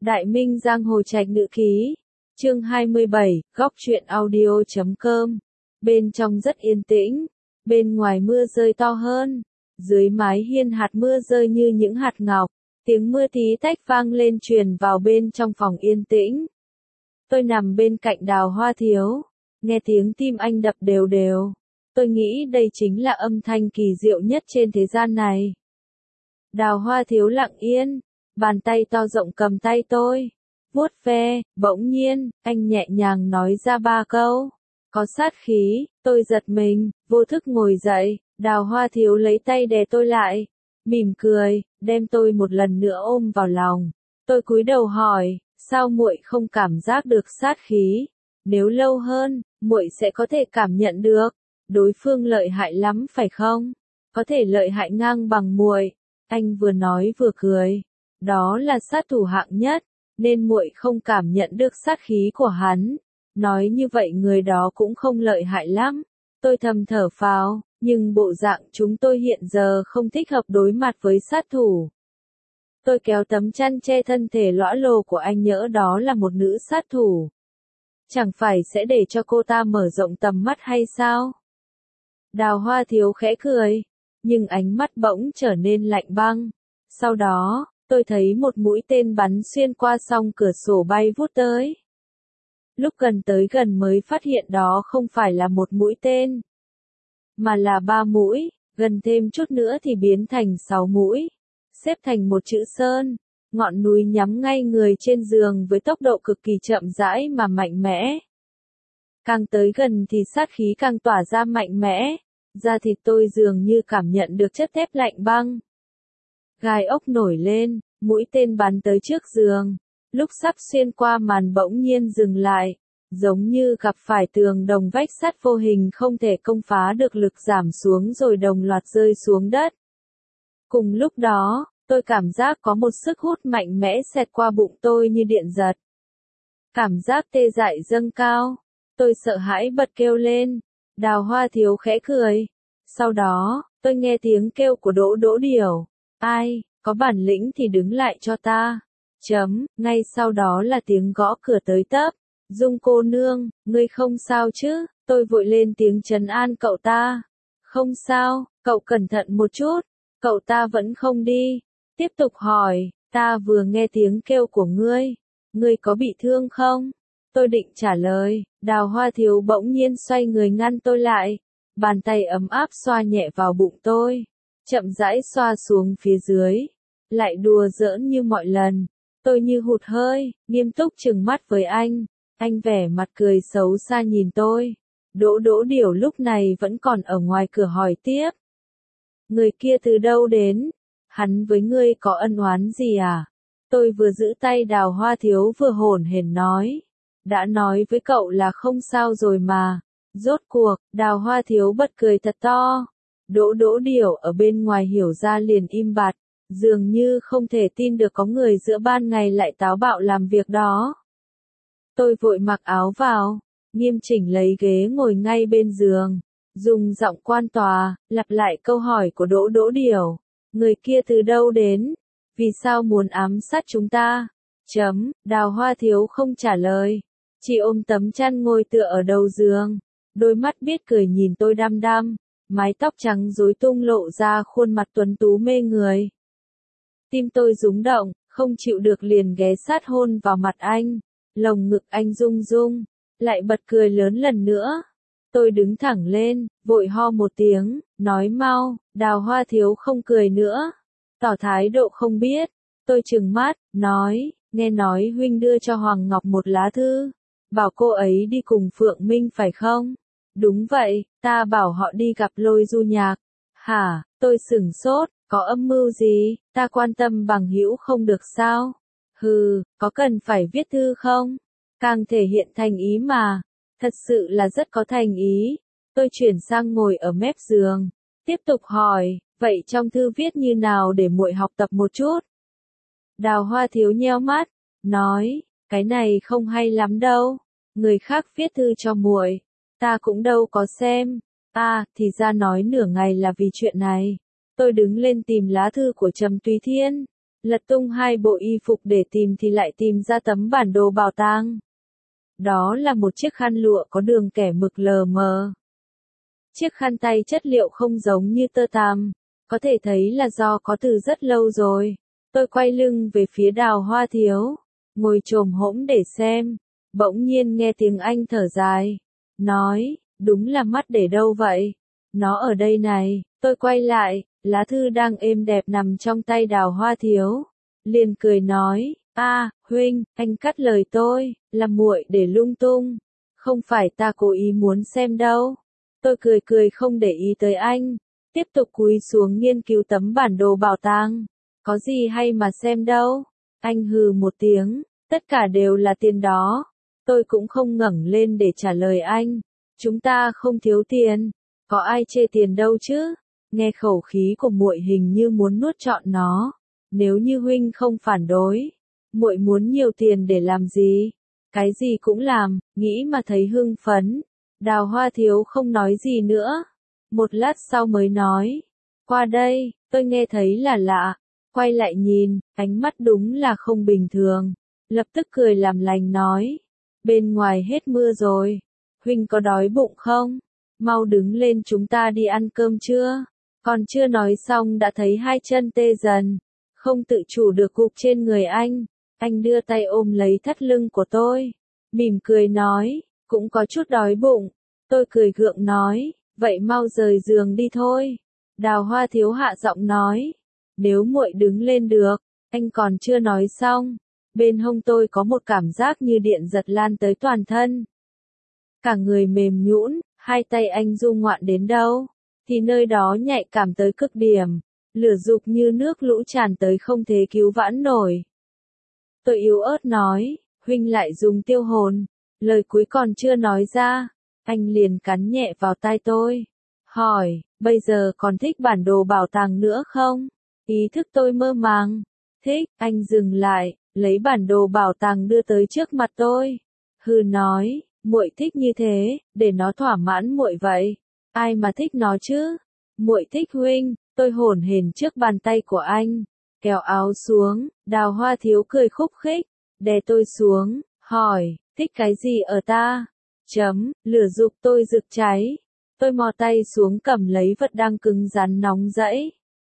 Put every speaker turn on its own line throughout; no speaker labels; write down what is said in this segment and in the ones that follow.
Đại Minh Giang Hồ Trạch Nữ Ký, chương 27, góc truyện audio.com. Bên trong rất yên tĩnh, bên ngoài mưa rơi to hơn, dưới mái hiên hạt mưa rơi như những hạt ngọc, tiếng mưa tí tách vang lên truyền vào bên trong phòng yên tĩnh. Tôi nằm bên cạnh Đào Hoa Thiếu, nghe tiếng tim anh đập đều đều. Tôi nghĩ đây chính là âm thanh kỳ diệu nhất trên thế gian này. Đào Hoa Thiếu lặng yên, bàn tay to rộng cầm tay tôi, vuốt ve, bỗng nhiên, anh nhẹ nhàng nói ra 3 câu. Có sát khí, tôi giật mình, vô thức ngồi dậy, Đào Hoa Thiếu lấy tay đè tôi lại, mỉm cười, đem tôi một lần nữa ôm vào lòng. Tôi cúi đầu hỏi, sao muội không cảm giác được sát khí? Nếu lâu hơn, muội sẽ có thể cảm nhận được. Đối phương lợi hại lắm phải không? Có thể lợi hại ngang bằng muội. Anh vừa nói vừa cười. Đó là sát thủ hạng nhất, nên muội không cảm nhận được sát khí của hắn. Nói như vậy người đó cũng không lợi hại lắm. Tôi thầm thở phào, nhưng bộ dạng chúng tôi hiện giờ không thích hợp đối mặt với sát thủ. Tôi kéo tấm chăn che thân thể lõa lồ của anh, nhỡ đó là một nữ sát thủ. Chẳng phải sẽ để cho cô ta mở rộng tầm mắt hay sao? Đào Hoa Thiếu khẽ cười, nhưng ánh mắt bỗng trở nên lạnh băng. Sau đó, tôi thấy một mũi tên bắn xuyên qua song cửa sổ bay vút tới. Lúc gần tới gần mới phát hiện đó không phải là một mũi tên, mà là 3 mũi, gần thêm chút nữa thì biến thành 6 mũi, xếp thành một chữ sơn. Ngọn núi nhắm ngay người trên giường với tốc độ cực kỳ chậm rãi mà mạnh mẽ. Càng tới gần thì sát khí càng tỏa ra mạnh mẽ, da thịt tôi dường như cảm nhận được chất thép lạnh băng. Gai ốc nổi lên, mũi tên bắn tới trước giường, lúc sắp xuyên qua màn bỗng nhiên dừng lại, giống như gặp phải tường đồng vách sắt vô hình không thể công phá được, lực giảm xuống rồi đồng loạt rơi xuống đất. Cùng lúc đó, tôi cảm giác có một sức hút mạnh mẽ xẹt qua bụng tôi như điện giật. Cảm giác tê dại dâng cao, tôi sợ hãi bật kêu lên. Đào Hoa Thiếu khẽ cười. Sau đó, tôi nghe tiếng kêu của Đỗ Đỗ Điểu. Ai, có bản lĩnh thì đứng lại cho ta. Ngay sau đó là tiếng gõ cửa tới tấp. Dung cô nương, ngươi không sao chứ? Tôi vội lên tiếng trấn an cậu ta. Không sao, cậu cẩn thận một chút. Cậu ta vẫn không đi. Tiếp tục hỏi, ta vừa nghe tiếng kêu của ngươi. Ngươi có bị thương không? Tôi định trả lời, Đào Hoa Thiếu bỗng nhiên xoay người ngăn tôi lại. Bàn tay ấm áp xoa nhẹ vào bụng tôi, chậm rãi xoa xuống phía dưới. Lại đùa giỡn như mọi lần. Tôi như hụt hơi, nghiêm túc trừng mắt với anh. Anh vẻ mặt cười xấu xa nhìn tôi. Đỗ Đỗ Điểu lúc này vẫn còn ở ngoài cửa hỏi tiếp. Người kia từ đâu đến? Hắn với ngươi có ân oán gì à? Tôi vừa giữ tay Đào Hoa Thiếu vừa hổn hển nói. Đã nói với cậu là không sao rồi mà. Rốt cuộc, Đào Hoa Thiếu bật cười thật to. Đỗ Đỗ Điểu ở bên ngoài hiểu ra liền im bặt, dường như không thể tin được có người giữa ban ngày lại táo bạo làm việc đó. Tôi vội mặc áo vào, nghiêm chỉnh lấy ghế ngồi ngay bên giường, dùng giọng quan tòa, lặp lại câu hỏi của Đỗ Đỗ Điểu. Người kia từ đâu đến? Vì sao muốn ám sát chúng ta? Đào Hoa Thiếu không trả lời, chỉ ôm tấm chăn ngồi tựa ở đầu giường, đôi mắt biết cười nhìn tôi đăm đăm, mái tóc trắng rối tung lộ ra khuôn mặt tuấn tú mê người. Tim tôi rúng động, không chịu được liền ghé sát hôn vào mặt anh, lồng ngực anh rung rung, lại bật cười lớn lần nữa. Tôi đứng thẳng lên, vội ho một tiếng, nói mau. Đào Hoa Thiếu không cười nữa, tỏ thái độ không biết. Tôi trừng mắt, nói, nghe nói huynh đưa cho Hoàng Ngọc một lá thư, bảo cô ấy đi cùng Phượng Minh phải không? Đúng vậy, ta bảo họ đi gặp Lôi Du Nhạc. Hả? Tôi sửng sốt, có âm mưu gì? Ta quan tâm bằng hữu không được sao? Hừ, có cần phải viết thư không? Càng thể hiện thành ý mà. Thật sự là rất có thành ý. Tôi chuyển sang ngồi ở mép giường, tiếp tục hỏi, vậy trong thư viết như nào để muội học tập một chút? Đào Hoa Thiếu nheo mắt, nói, cái này không hay lắm đâu. Người khác viết thư cho muội, ta cũng đâu có xem. Thì ra nói nửa ngày là vì chuyện này. Tôi đứng lên tìm lá thư của Trầm Tùy Thiên, Lật tung hai bộ y phục để tìm thì lại tìm ra tấm bản đồ bảo tàng. Đó là một chiếc khăn lụa có đường kẻ mực lờ mờ. Chiếc khăn tay chất liệu không giống như tơ tằm, có thể thấy là do có từ rất lâu rồi. Tôi quay lưng về phía Đào Hoa Thiếu, ngồi chồm hổm để xem, bỗng nhiên nghe tiếng anh thở dài, nói, đúng là mắt để đâu vậy? Nó ở đây này. Tôi quay lại, lá thư đang êm đẹp nằm trong tay Đào Hoa Thiếu, liền cười nói, huynh, anh cắt lời tôi, là muội để lung tung, không phải ta cố ý muốn xem đâu. Tôi cười cười không để ý tới anh, tiếp tục cúi xuống nghiên cứu tấm bản đồ bảo tàng. Có gì hay mà xem đâu. Anh hừ một tiếng, tất cả đều là tiền đó. Tôi cũng không ngẩng lên để trả lời anh. Chúng ta không thiếu tiền, có ai chê tiền đâu chứ. Nghe khẩu khí của muội hình như muốn nuốt trọn nó. Nếu như huynh không phản đối, muội muốn nhiều tiền để làm gì? Cái gì cũng làm, nghĩ mà thấy hưng phấn. Đào Hoa Thiếu không nói gì nữa. Một lát sau mới nói, qua đây, tôi nghe thấy là lạ. Quay lại nhìn, ánh mắt đúng là không bình thường. Lập tức cười làm lành nói, bên ngoài hết mưa rồi. Huynh có đói bụng không? Mau đứng lên chúng ta đi ăn cơm chưa? Còn chưa nói xong đã thấy hai chân tê dần. Không tự chủ được gục trên người anh. Anh đưa tay ôm lấy thắt lưng của tôi. Mỉm cười nói, cũng có chút đói bụng. Tôi cười gượng nói, vậy mau rời giường đi thôi. Đào Hoa Thiếu hạ giọng nói, nếu muội đứng lên được. Anh còn chưa nói xong. Bên hông tôi có một cảm giác như điện giật lan tới toàn thân. Cả người mềm nhũn, hai tay anh du ngoạn đến đâu, thì nơi đó nhạy cảm tới cực điểm. Lửa dục như nước lũ tràn tới không thể cứu vãn nổi. Tôi yếu ớt nói, huynh lại dùng tiêu hồn. Lời cuối còn chưa nói ra, anh liền cắn nhẹ vào tai tôi. Hỏi, bây giờ còn thích bản đồ bảo tàng nữa không? Ý thức tôi mơ màng. Thích, anh dừng lại, lấy bản đồ bảo tàng đưa tới trước mặt tôi. Hừ nói, muội thích như thế, để nó thỏa mãn muội vậy. Ai mà thích nó chứ? Muội thích huynh. Tôi hổn hển trước bàn tay của anh, kéo áo xuống. Đào Hoa Thiếu cười khúc khích, đè tôi xuống, hỏi, thích cái gì ở ta? Lửa dục tôi rực cháy. Tôi mò tay xuống cầm lấy vật đang cứng rắn nóng rẫy.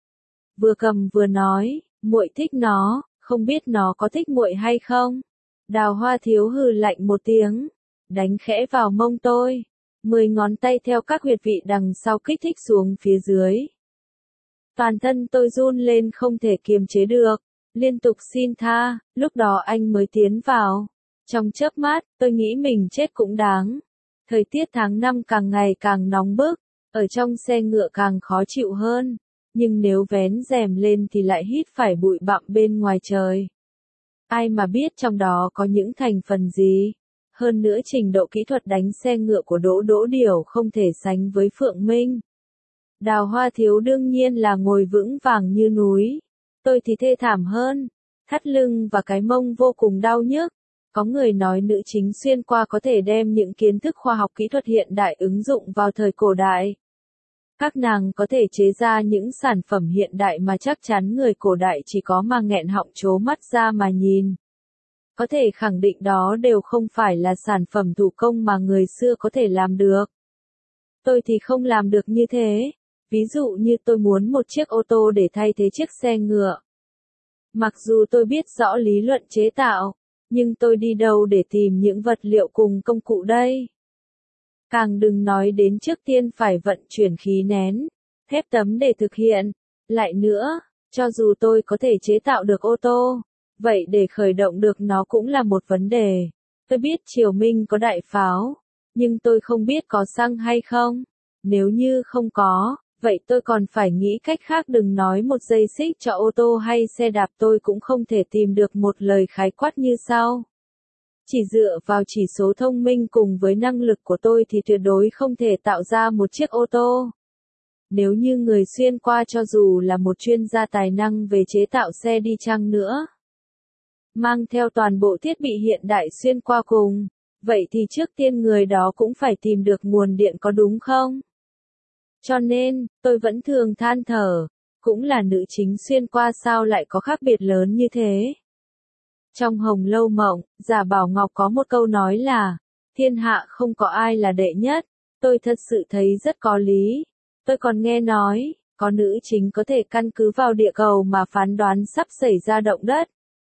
Vừa cầm vừa nói, muội thích nó, không biết nó có thích muội hay không? Đào Hoa Thiếu hừ lạnh một tiếng, đánh khẽ vào mông tôi. 10 ngón tay theo các huyệt vị đằng sau kích thích xuống phía dưới. Toàn thân tôi run lên không thể kiềm chế được, liên tục xin tha, lúc đó anh mới tiến vào. Trong chớp mắt, tôi nghĩ mình chết cũng đáng. Thời tiết tháng 5 càng ngày càng nóng bức, ở trong xe ngựa càng khó chịu hơn, nhưng nếu vén rèm lên thì lại hít phải bụi bặm bên ngoài trời. Ai mà biết trong đó có những thành phần gì. Hơn nữa trình độ kỹ thuật đánh xe ngựa của Đỗ Điểu không thể sánh với Phượng Minh. Đào Hoa Thiếu đương nhiên là ngồi vững vàng như núi. Tôi thì thê thảm hơn. Thắt lưng và cái mông vô cùng đau nhức. Có người nói nữ chính xuyên qua có thể đem những kiến thức khoa học kỹ thuật hiện đại ứng dụng vào thời cổ đại. Các nàng có thể chế ra những sản phẩm hiện đại mà chắc chắn người cổ đại chỉ có mà nghẹn họng trố mắt ra mà nhìn. Có thể khẳng định đó đều không phải là sản phẩm thủ công mà người xưa có thể làm được. Tôi thì không làm được như thế. Ví dụ như tôi muốn một chiếc ô tô để thay thế chiếc xe ngựa. Mặc dù tôi biết rõ lý luận chế tạo, nhưng tôi đi đâu để tìm những vật liệu cùng công cụ đây? Càng đừng nói đến trước tiên phải vận chuyển khí nén, thép tấm để thực hiện. Lại nữa, cho dù tôi có thể chế tạo được ô tô, vậy để khởi động được nó cũng là một vấn đề. Tôi biết Triều Minh có đại pháo, nhưng tôi không biết có xăng hay không. Nếu như không có, vậy tôi còn phải nghĩ cách khác, đừng nói một dây xích cho ô tô hay xe đạp, tôi cũng không thể tìm được một lời khái quát như sau. Chỉ dựa vào chỉ số thông minh cùng với năng lực của tôi thì tuyệt đối không thể tạo ra một chiếc ô tô. Nếu như người xuyên qua cho dù là một chuyên gia tài năng về chế tạo xe đi chăng nữa, mang theo toàn bộ thiết bị hiện đại xuyên qua cùng, vậy thì trước tiên người đó cũng phải tìm được nguồn điện, có đúng không? Cho nên, tôi vẫn thường than thở, cũng là nữ chính xuyên qua sao lại có khác biệt lớn như thế. Trong Hồng Lâu Mộng, Giả Bảo Ngọc có một câu nói là, thiên hạ không có ai là đệ nhất, tôi thật sự thấy rất có lý. Tôi còn nghe nói, có nữ chính có thể căn cứ vào địa cầu mà phán đoán sắp xảy ra động đất,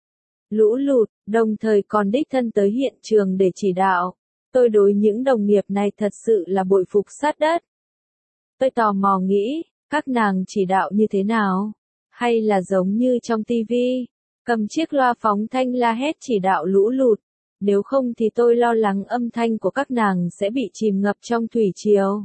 lũ lụt, đồng thời còn đích thân tới hiện trường để chỉ đạo. Tôi đối những đồng nghiệp này thật sự là bội phục sát đất. Tôi tò mò nghĩ, các nàng chỉ đạo như thế nào? Hay là giống như trong tivi, cầm chiếc loa phóng thanh la hét chỉ đạo lũ lụt? Nếu không thì tôi lo lắng âm thanh của các nàng sẽ bị chìm ngập trong thủy triều.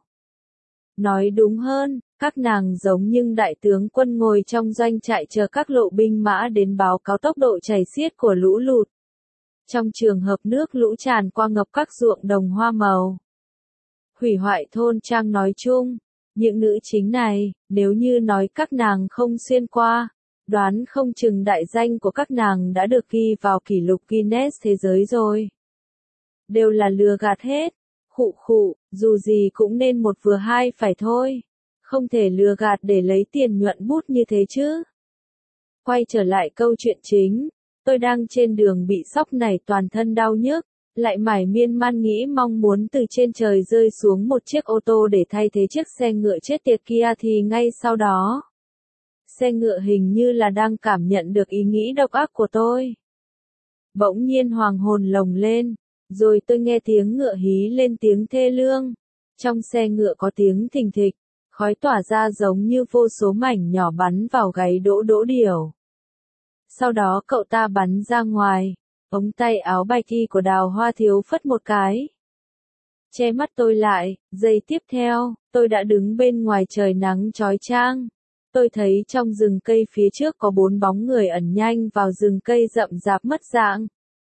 Nói đúng hơn, các nàng giống như đại tướng quân ngồi trong doanh trại chờ các lộ binh mã đến báo cáo tốc độ chảy xiết của lũ lụt. Trong trường hợp nước lũ tràn qua ngập các ruộng đồng hoa màu, hủy hoại thôn trang nói chung, những nữ chính này, nếu như nói các nàng không xuyên qua, đoán không chừng đại danh của các nàng đã được ghi vào kỷ lục Guinness thế giới rồi. Đều là lừa gạt hết. Khụ khụ, dù gì cũng nên một vừa hai phải thôi. Không thể lừa gạt để lấy tiền nhuận bút như thế chứ. Quay trở lại câu chuyện chính, tôi đang trên đường bị sóc này toàn thân đau nhức, lại mải miên man nghĩ mong muốn từ trên trời rơi xuống một chiếc ô tô để thay thế chiếc xe ngựa chết tiệt kia thì ngay sau đó, xe ngựa hình như là đang cảm nhận được ý nghĩ độc ác của tôi. Bỗng nhiên hoàng hồn lồng lên, rồi tôi nghe tiếng ngựa hí lên tiếng thê lương. Trong xe ngựa có tiếng thình thịch, khói tỏa ra giống như vô số mảnh nhỏ bắn vào gáy Đỗ Đỗ Điểu. Sau đó cậu ta bắn ra ngoài, ống tay áo bạch y của Đào Hoa Thiếu phất một cái, che mắt tôi lại. Giây tiếp theo, tôi đã đứng bên ngoài trời nắng chói chang. Tôi thấy trong rừng cây phía trước có 4 bóng người ẩn nhanh vào rừng cây rậm rạp mất dạng.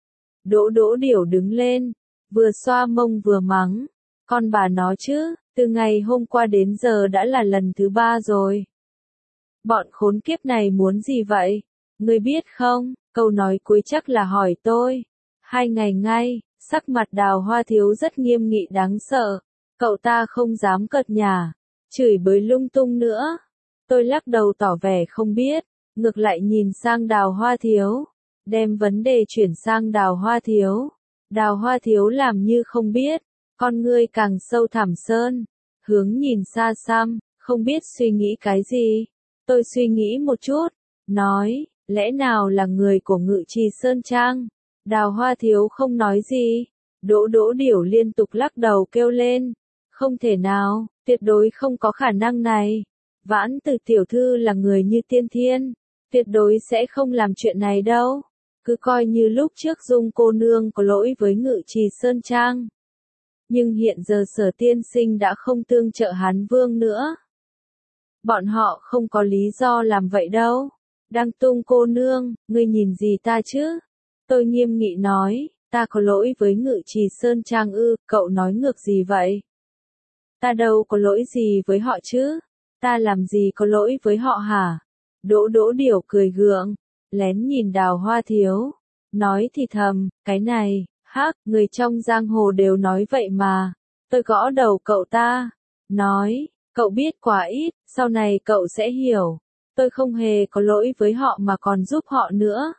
Đỗ Đỗ Điểu đứng lên, vừa xoa mông vừa mắng, con bà nó chứ, từ ngày hôm qua đến giờ đã là lần thứ 3 rồi. Bọn khốn kiếp này muốn gì vậy? Ngươi biết không? Câu nói cuối chắc là hỏi tôi. 2 ngày ngay, sắc mặt Đào Hoa Thiếu rất nghiêm nghị đáng sợ. Cậu ta không dám cợt nhả, chửi bới lung tung nữa. Tôi lắc đầu tỏ vẻ không biết, ngược lại nhìn sang Đào Hoa Thiếu, đem vấn đề chuyển sang Đào Hoa Thiếu. Đào Hoa Thiếu làm như không biết, con ngươi càng sâu thẳm sơn, hướng nhìn xa xăm, không biết suy nghĩ cái gì. Tôi suy nghĩ một chút, nói, lẽ nào là người của Ngự Trì Sơn Trang? Đào Hoa Thiếu không nói gì. Đỗ Đỗ Điểu liên tục lắc đầu kêu lên, không thể nào, tuyệt đối không có khả năng này. Vãn Từ tiểu thư là người như tiên thiên, tuyệt đối sẽ không làm chuyện này đâu. Cứ coi như lúc trước Dung cô nương có lỗi với Ngự Trì Sơn Trang. Nhưng hiện giờ Sở tiên sinh đã không tương trợ Hán Vương nữa. Bọn họ không có lý do làm vậy đâu. Đăng Tung cô nương, ngươi nhìn gì ta chứ? Tôi nghiêm nghị nói, ta có lỗi với Ngự Trì Sơn Trang ư? Cậu nói ngược gì vậy? Ta đâu có lỗi gì với họ chứ? Ta làm gì có lỗi với họ hả? Đỗ Đỗ Điểu cười gượng, lén nhìn Đào Hoa Thiếu, nói thì thầm, cái này, hắc, người trong giang hồ đều nói vậy mà. Tôi gõ đầu cậu ta, nói, cậu biết quá ít, sau này cậu sẽ hiểu. Tôi không hề có lỗi với họ mà còn giúp họ nữa.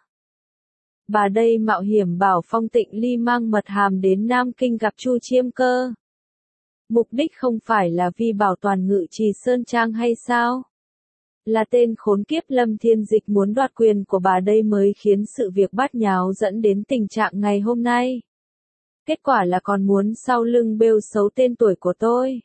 Bà đây mạo hiểm bảo Phong Tịnh Ly mang mật hàm đến Nam Kinh gặp Chu Chiêm Cơ. Mục đích không phải là vì bảo toàn Ngự Trì Sơn Trang hay sao? Là tên khốn kiếp Lâm Thiên Dịch muốn đoạt quyền của bà đây mới khiến sự việc bát nháo dẫn đến tình trạng ngày hôm nay. Kết quả là còn muốn sau lưng bêu xấu tên tuổi của tôi.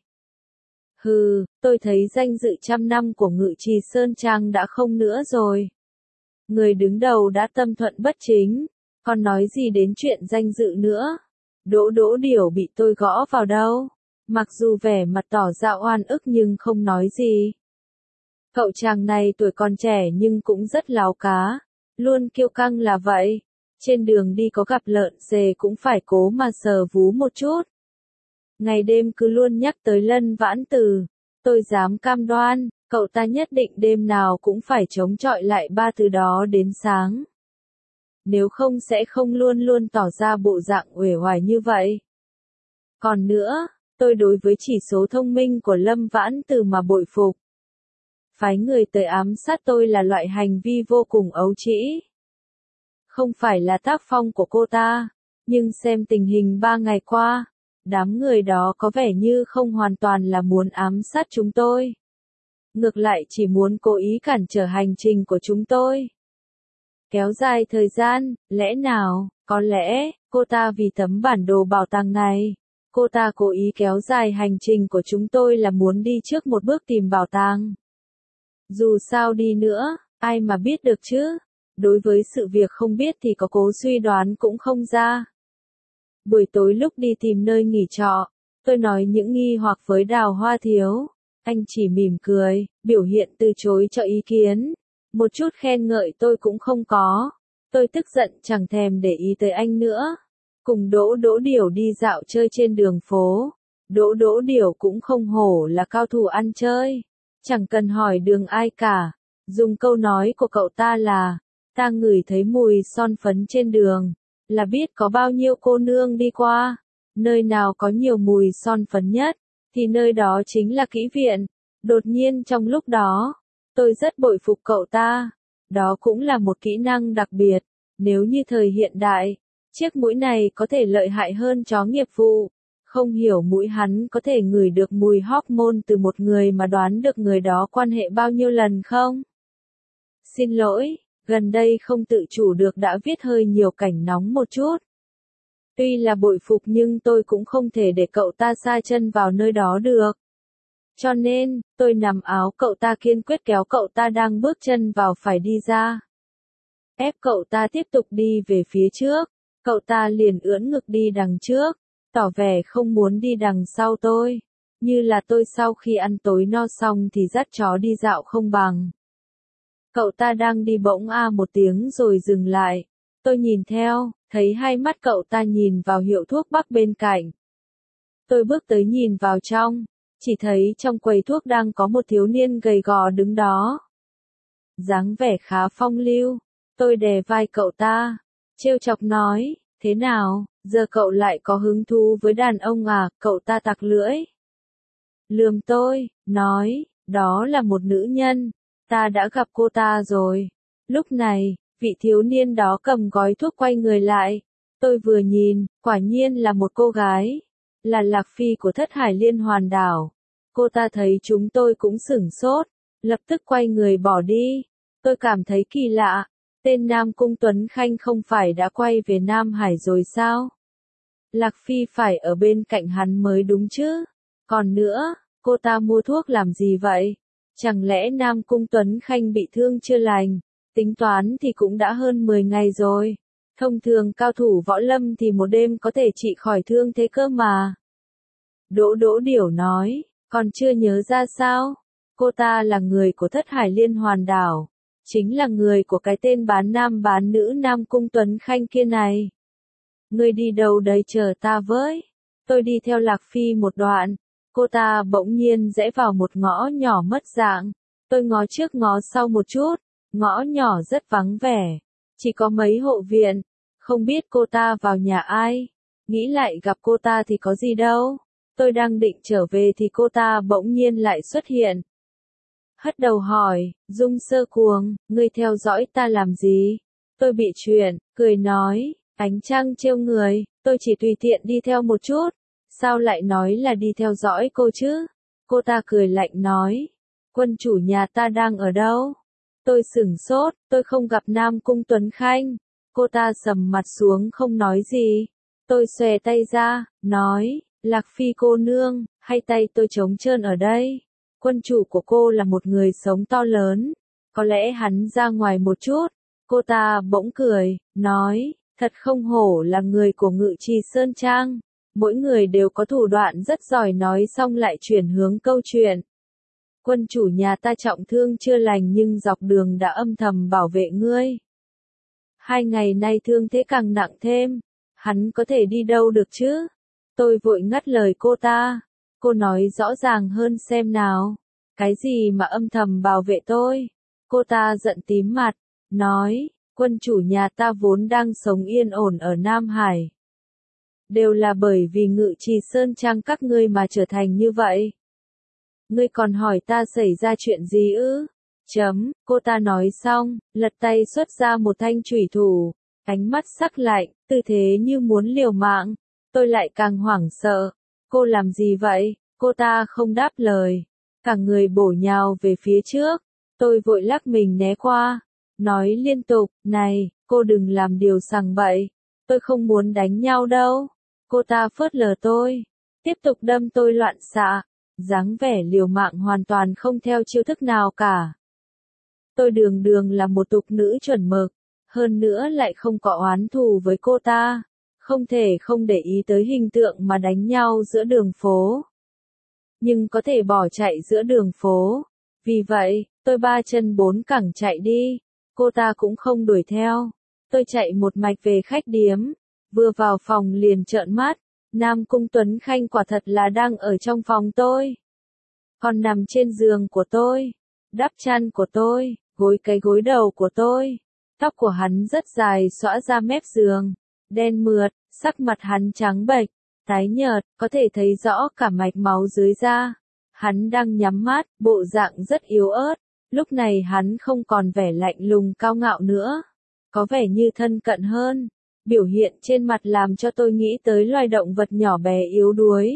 Hừ, tôi thấy danh dự 100 năm của Ngự Trì Sơn Trang đã không nữa rồi. Người đứng đầu đã tâm thuận bất chính, còn nói gì đến chuyện danh dự nữa. Đỗ Đỗ Điểu bị tôi gõ vào đâu. Mặc dù vẻ mặt tỏ ra oan ức nhưng không nói gì. Cậu chàng này tuổi còn trẻ nhưng cũng rất láo cá, luôn kiêu căng là vậy. Trên đường đi có gặp lợn dề cũng phải cố mà sờ vú một chút. Ngày đêm cứ luôn nhắc tới Lân Vãn Từ. Tôi dám cam đoan, cậu ta nhất định đêm nào cũng phải chống chọi lại 3 từ đó đến sáng. Nếu không sẽ không luôn luôn tỏ ra bộ dạng uể oải như vậy. Còn nữa, tôi đối với chỉ số thông minh của Lâm Vãn Từ mà bội phục. Phái người tới ám sát tôi là loại hành vi vô cùng ấu trĩ. Không phải là tác phong của cô ta, nhưng xem tình hình 3 ngày qua, đám người đó có vẻ như không hoàn toàn là muốn ám sát chúng tôi. Ngược lại chỉ muốn cố ý cản trở hành trình của chúng tôi. Kéo dài thời gian, lẽ nào, có lẽ, cô ta vì tấm bản đồ bảo tàng này, cô ta cố ý kéo dài hành trình của chúng tôi là muốn đi trước một bước tìm bảo tàng. Dù sao đi nữa, ai mà biết được chứ, đối với sự việc không biết thì có cố suy đoán cũng không ra. Buổi tối lúc đi tìm nơi nghỉ trọ, tôi nói những nghi hoặc với Đào Hoa Thiếu. Anh chỉ mỉm cười, biểu hiện từ chối cho ý kiến. Một chút khen ngợi tôi cũng không có. Tôi tức giận chẳng thèm để ý tới anh nữa. Cùng Đỗ Đỗ Điểu đi dạo chơi trên đường phố. Đỗ Đỗ Điểu cũng không hổ là cao thủ ăn chơi. Chẳng cần hỏi đường ai cả. Dùng câu nói của cậu ta là, ta ngửi thấy mùi son phấn trên đường, là biết có bao nhiêu cô nương đi qua. Nơi nào có nhiều mùi son phấn nhất, thì nơi đó chính là kỹ viện. Đột nhiên trong lúc đó, tôi rất bội phục cậu ta. Đó cũng là một kỹ năng đặc biệt. Nếu như thời hiện đại, chiếc mũi này có thể lợi hại hơn chó nghiệp vụ. Không hiểu mũi hắn có thể ngửi được mùi hormone từ một người mà đoán được người đó quan hệ bao nhiêu lần không? Xin lỗi, gần đây không tự chủ được đã viết hơi nhiều cảnh nóng một chút. Tuy là bội phục nhưng tôi cũng không thể để cậu ta sa chân vào nơi đó được. Cho nên, tôi nắm áo cậu ta kiên quyết kéo cậu ta đang bước chân vào phải đi ra. Ép cậu ta tiếp tục đi về phía trước, cậu ta liền ưỡn ngực đi đằng trước, tỏ vẻ không muốn đi đằng sau tôi. Như là tôi sau khi ăn tối no xong thì dắt chó đi dạo không bằng. Cậu ta đang đi bỗng một tiếng rồi dừng lại. Tôi nhìn theo, thấy hai mắt cậu ta nhìn vào hiệu thuốc bắc bên cạnh. Tôi bước tới nhìn vào trong, chỉ thấy trong quầy thuốc đang có một thiếu niên gầy gò đứng đó. Dáng vẻ khá phong lưu, tôi đè vai cậu ta, trêu chọc nói, thế nào, giờ cậu lại có hứng thú với đàn ông à, cậu ta tặc lưỡi. Lườm tôi, nói, đó là một nữ nhân, ta đã gặp cô ta rồi. Lúc này, vị thiếu niên đó cầm gói thuốc quay người lại. Tôi vừa nhìn, quả nhiên là một cô gái. Là Lạc Phi của Thất Hải Liên Hoàn Đảo. Cô ta thấy chúng tôi cũng sửng sốt. Lập tức quay người bỏ đi. Tôi cảm thấy kỳ lạ. Tên Nam Cung Tuấn Khanh không phải đã quay về Nam Hải rồi sao? Lạc Phi phải ở bên cạnh hắn mới đúng chứ. Còn nữa, cô ta mua thuốc làm gì vậy? Chẳng lẽ Nam Cung Tuấn Khanh bị thương chưa lành? Tính toán thì cũng đã hơn 10 ngày rồi. Thông thường cao thủ võ lâm thì một đêm có thể trị khỏi thương thế cơ mà. Đỗ Đỗ Điểu nói, còn chưa nhớ ra sao? Cô ta là người của Thất Hải Liên Hoàn Đảo. Chính là người của cái tên bán nam bán nữ Nam Cung Tuấn Khanh kia này. Ngươi đi đâu đấy chờ ta với. Tôi đi theo Lạc Phi một đoạn. Cô ta bỗng nhiên rẽ vào một ngõ nhỏ mất dạng. Tôi ngó trước ngó sau một chút. Ngõ nhỏ rất vắng vẻ. Chỉ có mấy hộ viện. Không biết cô ta vào nhà ai. Nghĩ lại gặp cô ta thì có gì đâu. Tôi đang định trở về thì cô ta bỗng nhiên lại xuất hiện. Hất đầu hỏi, Dung Sơ Cuồng, ngươi theo dõi ta làm gì? Tôi bị chuyện, cười nói, ánh trăng trêu người, tôi chỉ tùy tiện đi theo một chút. Sao lại nói là đi theo dõi cô chứ? Cô ta cười lạnh nói, quân chủ nhà ta đang ở đâu? Tôi sửng sốt, tôi không gặp Nam Cung Tuấn Khanh. Cô ta sầm mặt xuống không nói gì. Tôi xòe tay ra, nói, Lạc Phi cô nương, hay tay tôi trống trơn ở đây. Quân chủ của cô là một người sống to lớn. Có lẽ hắn ra ngoài một chút. Cô ta bỗng cười, nói, thật không hổ là người của Ngự Trì Sơn Trang. Mỗi người đều có thủ đoạn rất giỏi, nói xong lại chuyển hướng câu chuyện. Quân chủ nhà ta trọng thương chưa lành nhưng dọc đường đã âm thầm bảo vệ ngươi. 2 ngày nay thương thế càng nặng thêm. Hắn có thể đi đâu được chứ? Tôi vội ngắt lời cô ta. Cô nói rõ ràng hơn xem nào. Cái gì mà âm thầm bảo vệ tôi? Cô ta giận tím mặt, nói, quân chủ nhà ta vốn đang sống yên ổn ở Nam Hải. Đều là bởi vì Ngự Trì Sơn Trang các ngươi mà trở thành như vậy. Ngươi còn hỏi ta xảy ra chuyện gì ư? Cô ta nói xong, lật tay xuất ra một thanh chủy thủ, ánh mắt sắc lạnh, tư thế như muốn liều mạng. Tôi lại càng hoảng sợ. Cô làm gì vậy? Cô ta không đáp lời. Cả người bổ nhào về phía trước. Tôi vội lắc mình né qua. Nói liên tục, này, cô đừng làm điều sằng bậy. Tôi không muốn đánh nhau đâu. Cô ta phớt lờ tôi. Tiếp tục đâm tôi loạn xạ. Dáng vẻ liều mạng hoàn toàn không theo chiêu thức nào cả. Tôi đường đường là một tục nữ chuẩn mực. Hơn nữa lại không có oán thù với cô ta. Không thể không để ý tới hình tượng mà đánh nhau giữa đường phố. Nhưng có thể bỏ chạy giữa đường phố. Vì vậy, tôi ba chân bốn cẳng chạy đi. Cô ta cũng không đuổi theo. Tôi chạy một mạch về khách điếm. Vừa vào phòng liền trợn mắt. Nam Cung Tuấn Khanh quả thật là đang ở trong phòng tôi. Còn nằm trên giường của tôi. Đắp chăn của tôi. Gối cái gối đầu của tôi. Tóc của hắn rất dài xõa ra mép giường. Đen mượt, sắc mặt hắn trắng bệch, tái nhợt, có thể thấy rõ cả mạch máu dưới da. Hắn đang nhắm mắt, bộ dạng rất yếu ớt. Lúc này hắn không còn vẻ lạnh lùng cao ngạo nữa. Có vẻ như thân cận hơn. Biểu hiện trên mặt làm cho tôi nghĩ tới loài động vật nhỏ bé yếu đuối.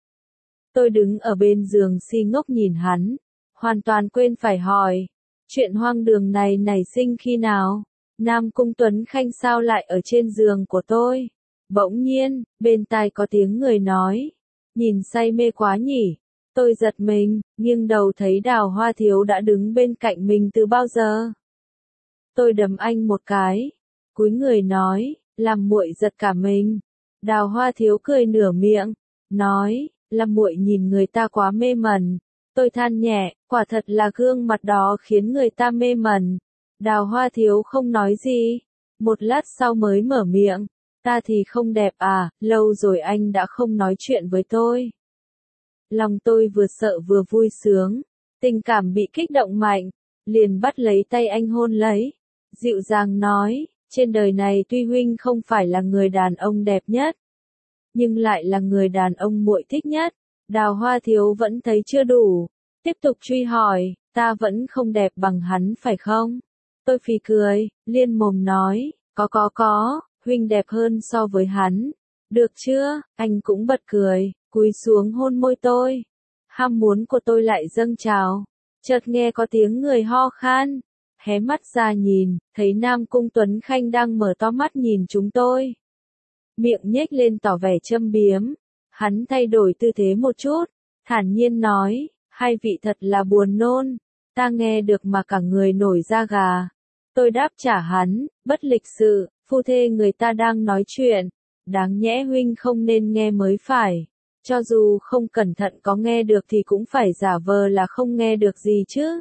Tôi đứng ở bên giường si ngốc nhìn hắn. Hoàn toàn quên phải hỏi. Chuyện hoang đường này nảy sinh khi nào? Nam Cung Tuấn Khanh sao lại ở trên giường của tôi? Bỗng nhiên, bên tai có tiếng người nói. Nhìn say mê quá nhỉ? Tôi giật mình, nghiêng đầu thấy Đào Hoa Thiếu đã đứng bên cạnh mình từ bao giờ. Tôi đấm anh một cái. Cúi người nói, làm muội giật cả mình. Đào Hoa Thiếu cười nửa miệng. Nói, làm muội nhìn người ta quá mê mẩn. Tôi than nhẹ, quả thật là gương mặt đó khiến người ta mê mẩn. Đào Hoa Thiếu không nói gì. Một lát sau mới mở miệng. Ta thì không đẹp à, lâu rồi anh đã không nói chuyện với tôi. Lòng tôi vừa sợ vừa vui sướng. Tình cảm bị kích động mạnh. Liền bắt lấy tay anh hôn lấy. Dịu dàng nói, trên đời này tuy huynh không phải là người đàn ông đẹp nhất. Nhưng lại là người đàn ông muội thích nhất. Đào Hoa Thiếu vẫn thấy chưa đủ. Tiếp tục truy hỏi, ta vẫn không đẹp bằng hắn phải không? Tôi phì cười, liên mồm nói, có, huynh đẹp hơn so với hắn. Được chưa? Anh cũng bật cười, cúi xuống hôn môi tôi. Ham muốn của tôi lại dâng trào. Chợt nghe có tiếng người ho khan. Hé mắt ra nhìn, thấy Nam Cung Tuấn Khanh đang mở to mắt nhìn chúng tôi. Miệng nhếch lên tỏ vẻ châm biếm. Hắn thay đổi tư thế một chút, thản nhiên nói, hai vị thật là buồn nôn. Ta nghe được mà cả người nổi da gà. Tôi đáp trả hắn, bất lịch sự, phu thê người ta đang nói chuyện. Đáng nhẽ huynh không nên nghe mới phải. Cho dù không cẩn thận có nghe được thì cũng phải giả vờ là không nghe được gì chứ.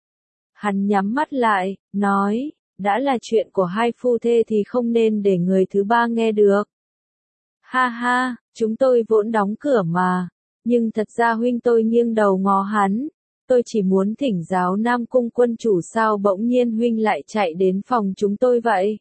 Hắn nhắm mắt lại, nói, đã là chuyện của hai phu thê thì không nên để người thứ ba nghe được. Ha ha, chúng tôi vốn đóng cửa mà. Nhưng thật ra huynh tôi nghiêng đầu ngó hắn. Tôi chỉ muốn thỉnh giáo Nam Cung quân chủ sao bỗng nhiên huynh lại chạy đến phòng chúng tôi vậy.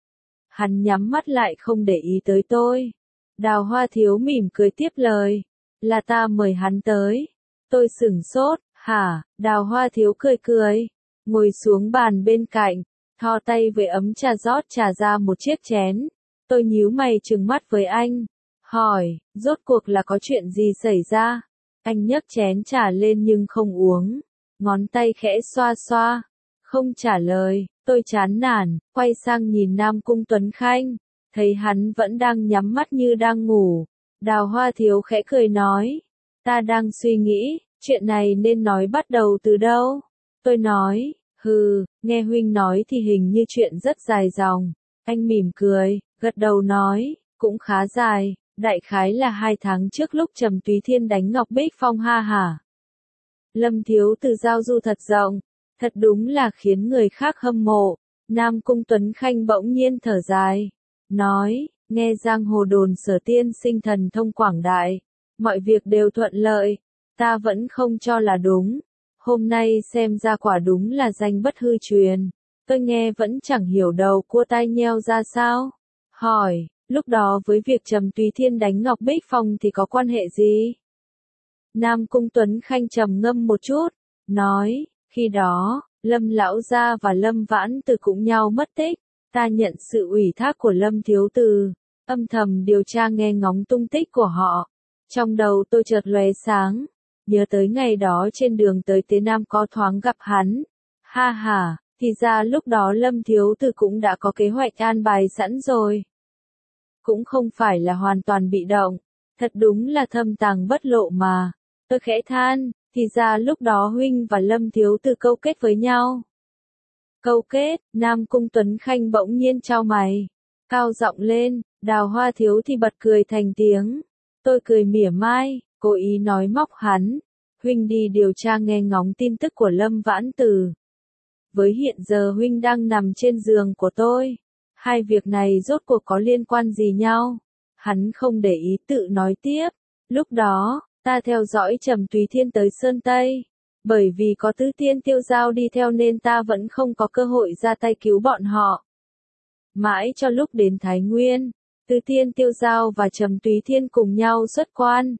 Hắn nhắm mắt lại không để ý tới tôi. Đào Hoa Thiếu mỉm cười tiếp lời. Là ta mời hắn tới. Tôi sửng sốt, hả? Đào Hoa Thiếu cười cười. Ngồi xuống bàn bên cạnh. Thò tay với ấm trà rót trà ra một chiếc chén. Tôi nhíu mày trừng mắt với anh. Hỏi, rốt cuộc là có chuyện gì xảy ra? Anh nhấc chén trà lên nhưng không uống. Ngón tay khẽ xoa xoa. Không trả lời, tôi chán nản, quay sang nhìn Nam Cung Tuấn Khanh. Thấy hắn vẫn đang nhắm mắt như đang ngủ. Đào Hoa Thiếu khẽ cười nói. Ta đang suy nghĩ, chuyện này nên nói bắt đầu từ đâu? Tôi nói, nghe huynh nói thì hình như chuyện rất dài dòng. Anh mỉm cười, gật đầu nói, cũng khá dài. Đại khái là 2 tháng trước lúc Trầm Túy Thiên đánh Ngọc Bích Phong ha hả. Lâm thiếu từ giao du thật rộng, thật đúng là khiến người khác hâm mộ. Nam Cung Tuấn Khanh bỗng nhiên thở dài, nói, nghe giang hồ đồn Sở tiên sinh thần thông quảng đại, mọi việc đều thuận lợi, ta vẫn không cho là đúng. Hôm nay xem ra quả đúng là danh bất hư truyền. Tôi nghe vẫn chẳng hiểu đầu cua tai nheo ra sao. Hỏi, lúc đó với việc Trầm Túy Thiên đánh Ngọc Bích Phong thì có quan hệ gì? Nam Cung Tuấn Khanh trầm ngâm một chút, nói, khi đó, Lâm lão gia và Lâm Vãn Từ cũng nhau mất tích. Ta nhận sự ủy thác của Lâm thiếu từ, âm thầm điều tra nghe ngóng tung tích của họ. Trong đầu tôi chợt lóe sáng, nhớ tới ngày đó trên đường tới Tế Nam có thoáng gặp hắn. Ha ha, thì ra lúc đó Lâm thiếu từ cũng đã có kế hoạch an bài sẵn rồi. Cũng không phải là hoàn toàn bị động, thật đúng là thâm tàng bất lộ mà. Tôi khẽ than, thì ra lúc đó huynh và Lâm thiếu từ câu kết với nhau. Câu kết, Nam Cung Tuấn Khanh bỗng nhiên chau mày, cao giọng lên, Đào Hoa thiếu thì bật cười thành tiếng. Tôi cười mỉa mai, cố ý nói móc hắn, huynh đi điều tra nghe ngóng tin tức của Lâm Vãn Từ. Với hiện giờ huynh đang nằm trên giường của tôi, hai việc này rốt cuộc có liên quan gì nhau? Hắn không để ý tự nói tiếp, lúc đó, ta theo dõi Trầm Túy Thiên tới Sơn Tây. Bởi vì có Tứ Tiên Tiêu Giao đi theo nên ta vẫn không có cơ hội ra tay cứu bọn họ. Mãi cho lúc đến Thái Nguyên, Tứ Tiên Tiêu Giao và Trầm Túy Thiên cùng nhau xuất quan.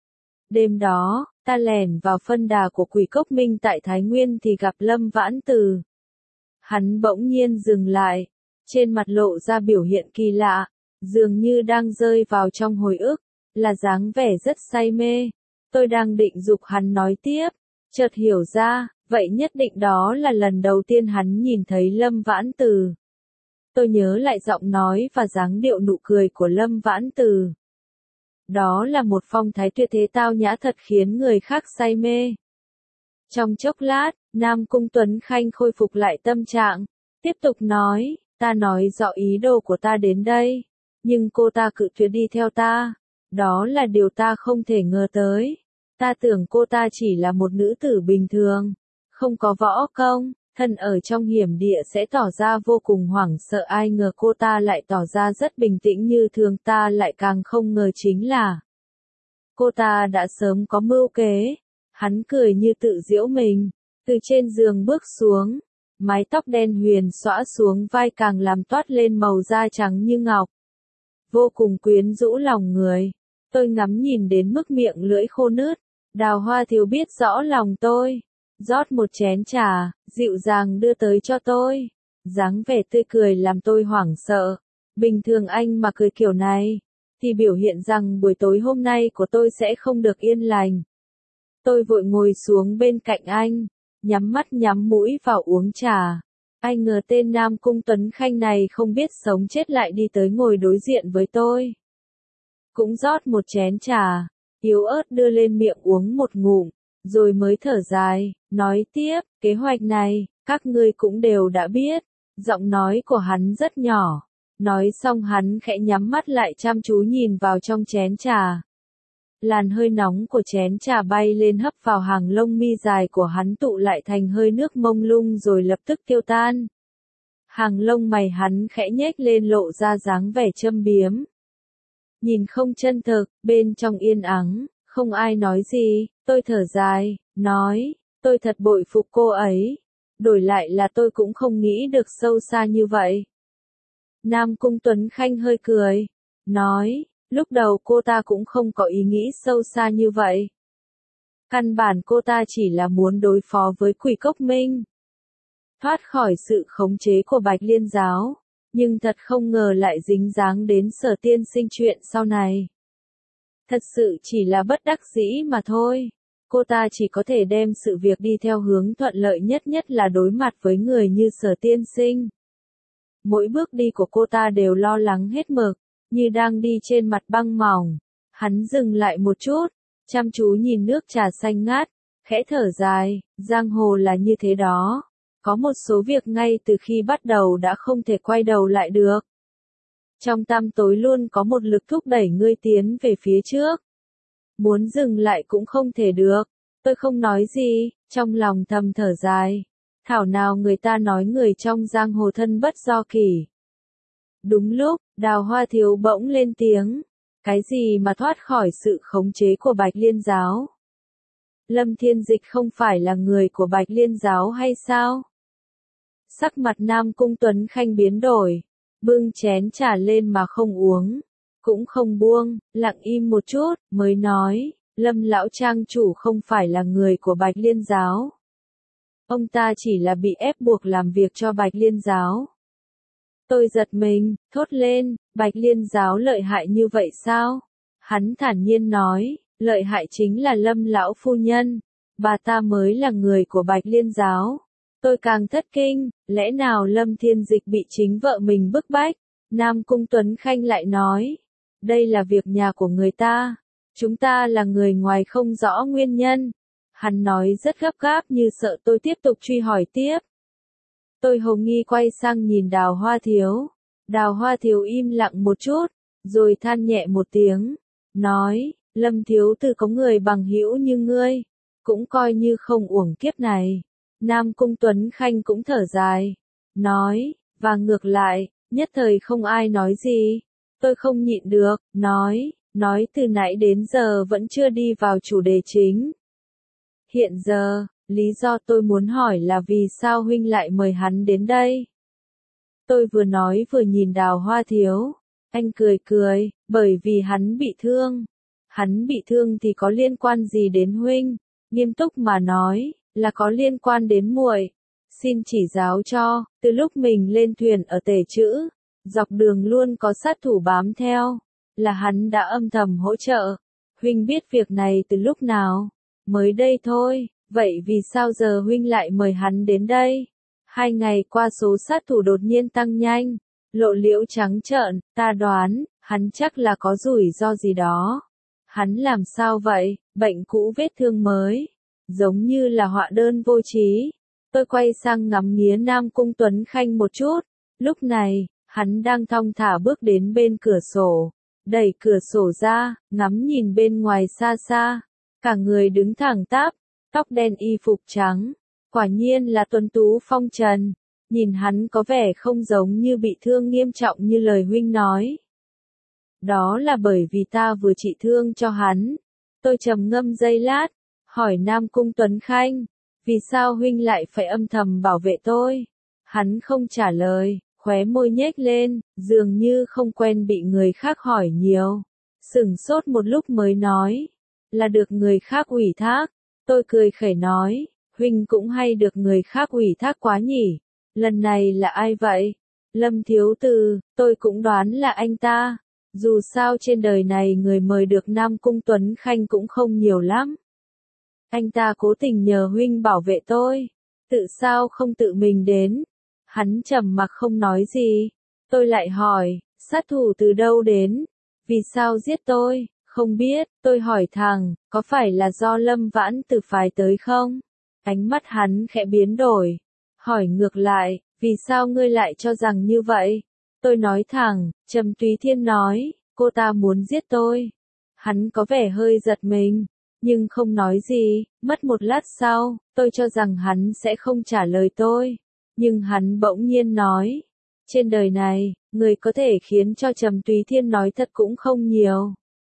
Đêm đó, ta lẻn vào phân đà của Quỷ Cốc Minh tại Thái Nguyên thì gặp Lâm Vãn Từ. Hắn bỗng nhiên dừng lại, trên mặt lộ ra biểu hiện kỳ lạ, dường như đang rơi vào trong hồi ức, là dáng vẻ rất say mê. Tôi đang định giục hắn nói tiếp, chợt hiểu ra, vậy nhất định đó là lần đầu tiên hắn nhìn thấy Lâm Vãn Từ. Tôi nhớ lại giọng nói và dáng điệu nụ cười của Lâm Vãn Từ. Đó là một phong thái tuyệt thế tao nhã thật khiến người khác say mê. Trong chốc lát, Nam Cung Tuấn Khanh khôi phục lại tâm trạng, tiếp tục nói, ta nói rõ ý đồ của ta đến đây, nhưng cô ta cự tuyệt đi theo ta. Đó là điều ta không thể ngờ tới. Ta tưởng cô ta chỉ là một nữ tử bình thường, không có võ công, thân ở trong hiểm địa sẽ tỏ ra vô cùng hoảng sợ, ai ngờ cô ta lại tỏ ra rất bình tĩnh như thường, ta lại càng không ngờ chính là cô ta đã sớm có mưu kế. Hắn cười như tự giễu mình, từ trên giường bước xuống, mái tóc đen huyền xõa xuống vai càng làm toát lên màu da trắng như ngọc. Vô cùng quyến rũ lòng người. Tôi ngắm nhìn đến mức miệng lưỡi khô nứt. Đào Hoa thiếu biết rõ lòng tôi, rót một chén trà, dịu dàng đưa tới cho tôi. Dáng vẻ tươi cười làm tôi hoảng sợ. Bình thường anh mà cười kiểu này, thì biểu hiện rằng buổi tối hôm nay của tôi sẽ không được yên lành. Tôi vội ngồi xuống bên cạnh anh, nhắm mắt nhắm mũi vào uống trà. Ai ngờ tên Nam Cung Tuấn Khanh này không biết sống chết lại đi tới ngồi đối diện với tôi. Cũng rót một chén trà, yếu ớt đưa lên miệng uống một ngụm, rồi mới thở dài, nói tiếp, kế hoạch này, các ngươi cũng đều đã biết. Giọng nói của hắn rất nhỏ. Nói xong hắn khẽ nhắm mắt lại chăm chú nhìn vào trong chén trà. Làn hơi nóng của chén trà bay lên hấp vào hàng lông mi dài của hắn, tụ lại thành hơi nước mông lung rồi lập tức tiêu tan. Hàng lông mày hắn khẽ nhếch lên lộ ra dáng vẻ châm biếm. Nhìn không chân thực, bên trong yên ắng, không ai nói gì, tôi thở dài, nói, tôi thật bội phục cô ấy. Đổi lại là tôi cũng không nghĩ được sâu xa như vậy. Nam Cung Tuấn Khanh hơi cười, nói, lúc đầu cô ta cũng không có ý nghĩ sâu xa như vậy. Căn bản cô ta chỉ là muốn đối phó với Quỷ Cốc Minh, thoát khỏi sự khống chế của Bạch Liên giáo, nhưng thật không ngờ lại dính dáng đến Sở tiên sinh chuyện sau này. Thật sự chỉ là bất đắc dĩ mà thôi. Cô ta chỉ có thể đem sự việc đi theo hướng thuận lợi nhất, nhất là đối mặt với người như Sở tiên sinh. Mỗi bước đi của cô ta đều lo lắng hết mực, như đang đi trên mặt băng mỏng. Hắn dừng lại một chút, chăm chú nhìn nước trà xanh ngát, khẽ thở dài, giang hồ là như thế đó. Có một số việc ngay từ khi bắt đầu đã không thể quay đầu lại được. Trong tăm tối luôn có một lực thúc đẩy ngươi tiến về phía trước. Muốn dừng lại cũng không thể được. Tôi không nói gì, trong lòng thầm thở dài. Thảo nào người ta nói người trong giang hồ thân bất do kỷ. Đúng lúc, Đào Hoa thiếu bỗng lên tiếng. Cái gì mà thoát khỏi sự khống chế của Bạch Liên giáo? Lâm Thiên Dịch không phải là người của Bạch Liên giáo hay sao? Sắc mặt Nam Cung Tuấn Khanh biến đổi, bưng chén trà lên mà không uống, cũng không buông, lặng im một chút, mới nói, Lâm lão trang chủ không phải là người của Bạch Liên giáo. Ông ta chỉ là bị ép buộc làm việc cho Bạch Liên giáo. Tôi giật mình, thốt lên, Bạch Liên giáo lợi hại như vậy sao? Hắn thản nhiên nói, lợi hại chính là Lâm lão phu nhân, bà ta mới là người của Bạch Liên giáo. Tôi càng thất kinh, lẽ nào Lâm Thiên Dịch bị chính vợ mình bức bách? Nam Cung Tuấn Khanh lại nói, đây là việc nhà của người ta, chúng ta là người ngoài không rõ nguyên nhân. Hắn nói rất gấp gáp như sợ tôi tiếp tục truy hỏi tiếp. Tôi hồ nghi quay sang nhìn Đào Hoa Thiếu. Đào Hoa Thiếu im lặng một chút, rồi than nhẹ một tiếng, nói, Lâm thiếu tử có người bằng hữu như ngươi, cũng coi như không uổng kiếp này. Nam Cung Tuấn Khanh cũng thở dài, nói, và ngược lại, nhất thời không ai nói gì. Tôi không nhịn được, nói từ nãy đến giờ vẫn chưa đi vào chủ đề chính. Hiện giờ, lý do tôi muốn hỏi là vì sao huynh lại mời hắn đến đây? Tôi vừa nói vừa nhìn Đào Hoa Thiếu. Anh cười cười, bởi vì hắn bị thương. Hắn bị thương thì có liên quan gì đến huynh? Nghiêm túc mà nói, là có liên quan đến muội. Xin chỉ giáo cho, từ lúc mình lên thuyền ở Tề Chữ, dọc đường luôn có sát thủ bám theo, là hắn đã âm thầm hỗ trợ. Huynh biết việc này từ lúc nào? Mới đây thôi, vậy vì sao giờ huynh lại mời hắn đến đây? 2 ngày qua số sát thủ đột nhiên tăng nhanh, lộ liễu trắng trợn, ta đoán, hắn chắc là có rủi ro gì đó. Hắn làm sao vậy? Bệnh cũ vết thương mới, giống như là họa đơn vô trí. Tôi quay sang ngắm nghía Nam Cung Tuấn Khanh một chút, lúc này, hắn đang thong thả bước đến bên cửa sổ, đẩy cửa sổ ra, ngắm nhìn bên ngoài xa xa, cả người đứng thẳng tắp, tóc đen y phục trắng, quả nhiên là tuấn tú phong trần, nhìn hắn có vẻ không giống như bị thương nghiêm trọng như lời huynh nói. Đó là bởi vì ta vừa trị thương cho hắn. Tôi trầm ngâm giây lát, hỏi Nam Cung Tuấn Khanh, vì sao huynh lại phải âm thầm bảo vệ tôi? Hắn không trả lời, khóe môi nhếch lên, dường như không quen bị người khác hỏi nhiều. Sửng sốt một lúc mới nói, là được người khác ủy thác. Tôi cười khẩy nói, huynh cũng hay được người khác ủy thác quá nhỉ. Lần này là ai vậy? Lâm thiếu tử, tôi cũng đoán là anh ta. Dù sao trên đời này người mời được Nam Cung Tuấn Khanh cũng không nhiều lắm. Anh ta cố tình nhờ huynh bảo vệ tôi. Tự sao không tự mình đến? Hắn trầm mặc không nói gì. Tôi lại hỏi, sát thủ từ đâu đến? Vì sao giết tôi? Không biết, tôi hỏi thẳng, có phải là do Lâm Vãn Tử phái tới không? Ánh mắt hắn khẽ biến đổi. Hỏi ngược lại, vì sao ngươi lại cho rằng như vậy? Tôi nói thẳng, Trầm Túy Thiên nói, cô ta muốn giết tôi. Hắn có vẻ hơi giật mình, nhưng không nói gì. Mất một lát sau, tôi cho rằng hắn sẽ không trả lời tôi. Nhưng hắn bỗng nhiên nói, trên đời này, người có thể khiến cho Trầm Túy Thiên nói thật cũng không nhiều.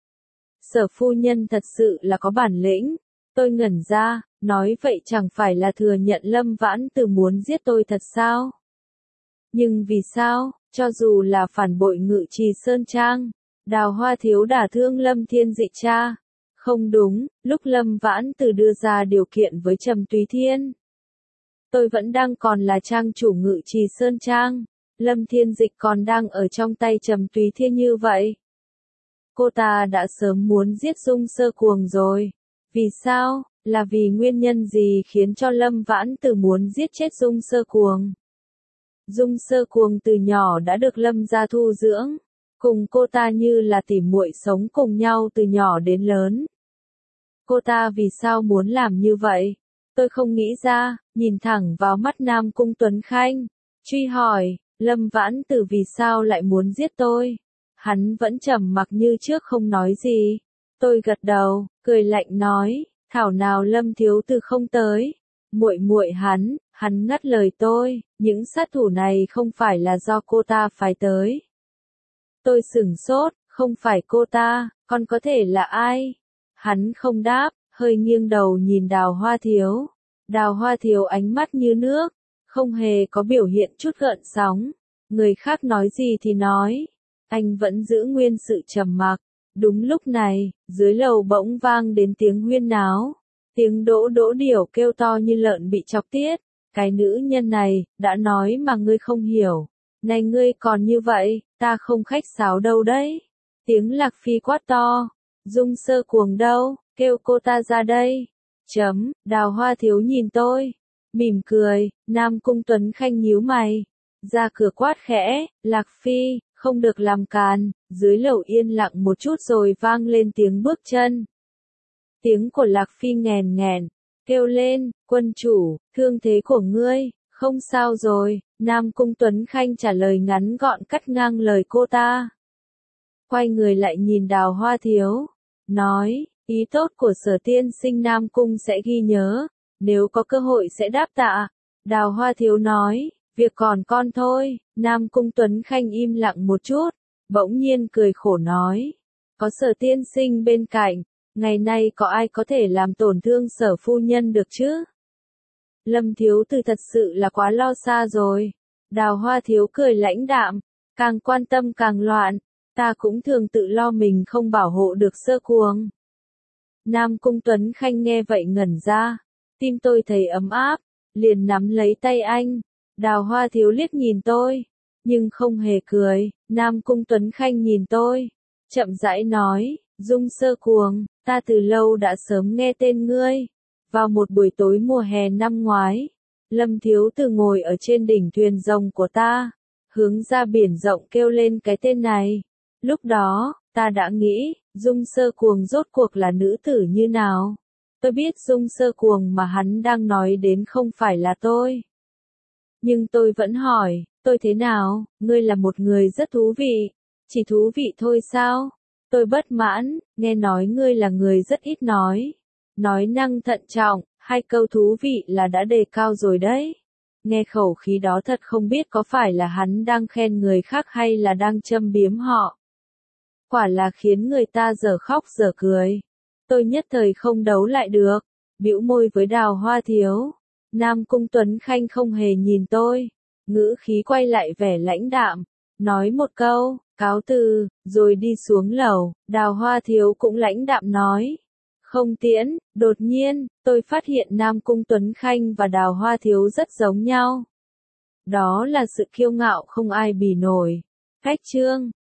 Sở phu nhân thật sự là có bản lĩnh. Tôi ngẩn ra, nói vậy chẳng phải là thừa nhận Lâm Vãn Tử muốn giết tôi thật sao? Nhưng vì sao, cho dù là phản bội Ngự Trì Sơn Trang, Đào Hoa Thiếu đả thương Lâm Thiên Dịch cha? Không đúng, lúc Lâm Vãn Tử đưa ra điều kiện với Trầm Túy Thiên, tôi vẫn đang còn là trang chủ Ngự Trì Sơn Trang, Lâm Thiên Dịch còn đang ở trong tay Trầm Túy Thiên như vậy. Cô ta đã sớm muốn giết Dung Sơ Cuồng rồi. Vì sao? Là vì nguyên nhân gì khiến cho Lâm Vãn Tử muốn giết chết Dung Sơ Cuồng? Dung Sơ Cuồng từ nhỏ đã được Lâm gia thu dưỡng, cùng cô ta như là tỉ muội sống cùng nhau từ nhỏ đến lớn. Cô ta vì sao muốn làm như vậy? Tôi không nghĩ ra, nhìn thẳng vào mắt Nam Cung Tuấn Khanh, truy hỏi, Lâm Vãn Tử vì sao lại muốn giết tôi? Hắn vẫn trầm mặc như trước không nói gì. Tôi gật đầu, cười lạnh nói, thảo nào Lâm thiếu tử không tới. Muội hắn ngắt lời tôi, những sát thủ này không phải là do cô ta phái tới. Tôi sửng sốt, không phải cô ta, còn có thể là ai? Hắn không đáp, hơi nghiêng đầu nhìn Đào Hoa Thiếu. Đào Hoa Thiếu ánh mắt như nước, không hề có biểu hiện chút gợn sóng. Người khác nói gì thì nói, anh vẫn giữ nguyên sự trầm mặc. Đúng lúc này, dưới lầu bỗng vang đến tiếng huyên náo. Tiếng đỗ đỗ điểu kêu to như lợn bị chọc tiết. Cái nữ nhân này, đã nói mà ngươi không hiểu. Này ngươi còn như vậy, ta không khách sáo đâu đấy. Tiếng Lạc Phi quát to. Dung Sơ Cuồng đâu, kêu cô ta ra đây. Đào Hoa Thiếu nhìn tôi. Mỉm cười, Nam Cung Tuấn Khanh nhíu mày. Ra cửa quát khẽ, Lạc Phi, không được làm càn. Dưới lầu yên lặng một chút rồi vang lên tiếng bước chân. Tiếng của Lạc Phi nghèn nghẹn, kêu lên, quân chủ, thương thế của ngươi, không sao rồi. Nam Cung Tuấn Khanh trả lời ngắn gọn cắt ngang lời cô ta. Quay người lại nhìn Đào Hoa Thiếu, nói, ý tốt của Sở tiên sinh Nam Cung sẽ ghi nhớ, nếu có cơ hội sẽ đáp tạ. Đào Hoa Thiếu nói, việc còn con thôi. Nam Cung Tuấn Khanh im lặng một chút, bỗng nhiên cười khổ nói, có Sở tiên sinh bên cạnh, ngày nay có ai có thể làm tổn thương Sở phu nhân được chứ? Lâm thiếu tử thật sự là quá lo xa rồi. Đào Hoa Thiếu cười lãnh đạm, càng quan tâm càng loạn, ta cũng thường tự lo mình không bảo hộ được Sơ Cuồng. Nam Cung Tuấn Khanh nghe vậy ngẩn ra, tim tôi thấy ấm áp, liền nắm lấy tay anh. Đào Hoa Thiếu liếc nhìn tôi, nhưng không hề cười. Nam Cung Tuấn Khanh nhìn tôi, chậm rãi nói, Dung Sơ Cuồng, ta từ lâu đã sớm nghe tên ngươi. Vào một buổi tối mùa hè năm ngoái, Lâm thiếu tử ngồi ở trên đỉnh thuyền rồng của ta, hướng ra biển rộng kêu lên cái tên này. Lúc đó, ta đã nghĩ, Dung Sơ Cuồng rốt cuộc là nữ tử như nào. Tôi biết Dung Sơ Cuồng mà hắn đang nói đến không phải là tôi. Nhưng tôi vẫn hỏi, tôi thế nào, ngươi là một người rất thú vị. Chỉ thú vị thôi sao? Tôi bất mãn, nghe nói ngươi là người rất ít nói năng thận trọng, 2 câu thú vị là đã đề cao rồi đấy. Nghe khẩu khí đó thật không biết có phải là hắn đang khen người khác hay là đang châm biếm họ. Quả là khiến người ta dở khóc dở cười. Tôi nhất thời không đấu lại được, bĩu môi với Đào Hoa Thiếu. Nam Cung Tuấn Khanh không hề nhìn tôi, ngữ khí quay lại vẻ lãnh đạm, nói một câu, cáo từ, rồi đi xuống lầu. Đào Hoa Thiếu cũng lãnh đạm nói, không tiễn. Đột nhiên, tôi phát hiện Nam Cung Tuấn Khanh và Đào Hoa Thiếu rất giống nhau. Đó là sự kiêu ngạo không ai bì nổi. Cách chương